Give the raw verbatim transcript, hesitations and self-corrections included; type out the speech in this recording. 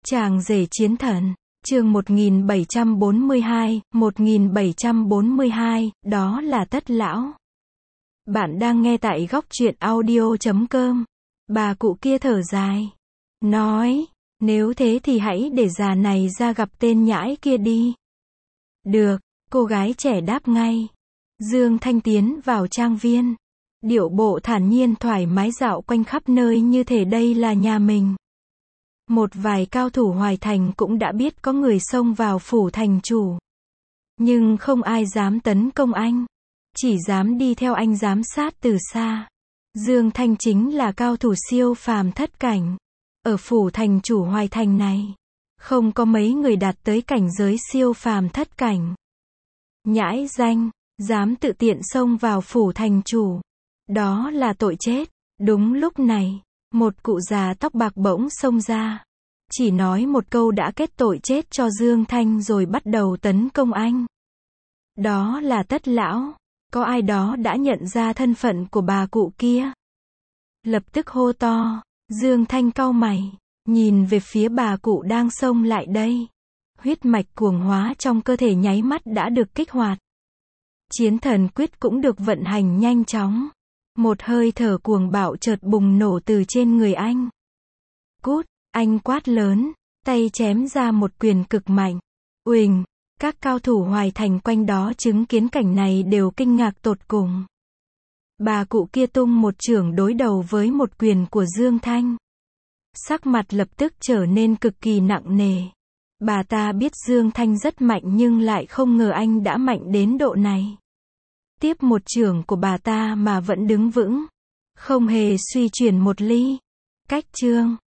Chàng rể chiến thần, chương một nghìn bảy trăm bốn mươi hai, một nghìn bảy trăm bốn mươi hai, đó là Tất Lão. Bạn đang nghe tại góc truyện audio chấm com. Bà cụ kia thở dài, nói, nếu thế thì hãy để già này ra gặp tên nhãi kia đi. Được, cô gái trẻ đáp ngay. Dương Thanh tiến vào trang viên. Điệu bộ thản nhiên thoải mái dạo quanh khắp nơi như thể đây là nhà mình. Một vài cao thủ Hoài Thành cũng đã biết có người xông vào phủ thành chủ. Nhưng không ai dám tấn công anh. Chỉ dám đi theo anh giám sát từ xa. Dương Thanh chính là cao thủ siêu phàm thất cảnh. Ở phủ thành chủ Hoài Thành này, không có mấy người đạt tới cảnh giới siêu phàm thất cảnh. Nhãi danh, dám tự tiện xông vào phủ thành chủ. Đó là tội chết. Đúng lúc này, một cụ già tóc bạc bỗng xông ra. Chỉ nói một câu đã kết tội chết cho Dương Thanh rồi bắt đầu tấn công anh. Đó là Tất Lão. Có ai đó đã nhận ra thân phận của bà cụ kia. Lập tức hô to. Dương Thanh cau mày, nhìn về phía bà cụ đang xông lại đây. Huyết mạch cuồng hóa trong cơ thể nháy mắt đã được kích hoạt. Chiến thần quyết cũng được vận hành nhanh chóng. Một hơi thở cuồng bạo chợt bùng nổ từ trên người anh. Cút, anh quát lớn, tay chém ra một quyền cực mạnh. Uỳnh, các cao thủ Hoài Thành quanh đó chứng kiến cảnh này đều kinh ngạc tột cùng. Bà cụ kia tung một chưởng đối đầu với một quyền của Dương Thanh. Sắc mặt lập tức trở nên cực kỳ nặng nề. Bà ta biết Dương Thanh rất mạnh nhưng lại không ngờ anh đã mạnh đến độ này. Tiếp một chưởng của bà ta mà vẫn đứng vững. Không hề suy chuyển một ly. Cách chương.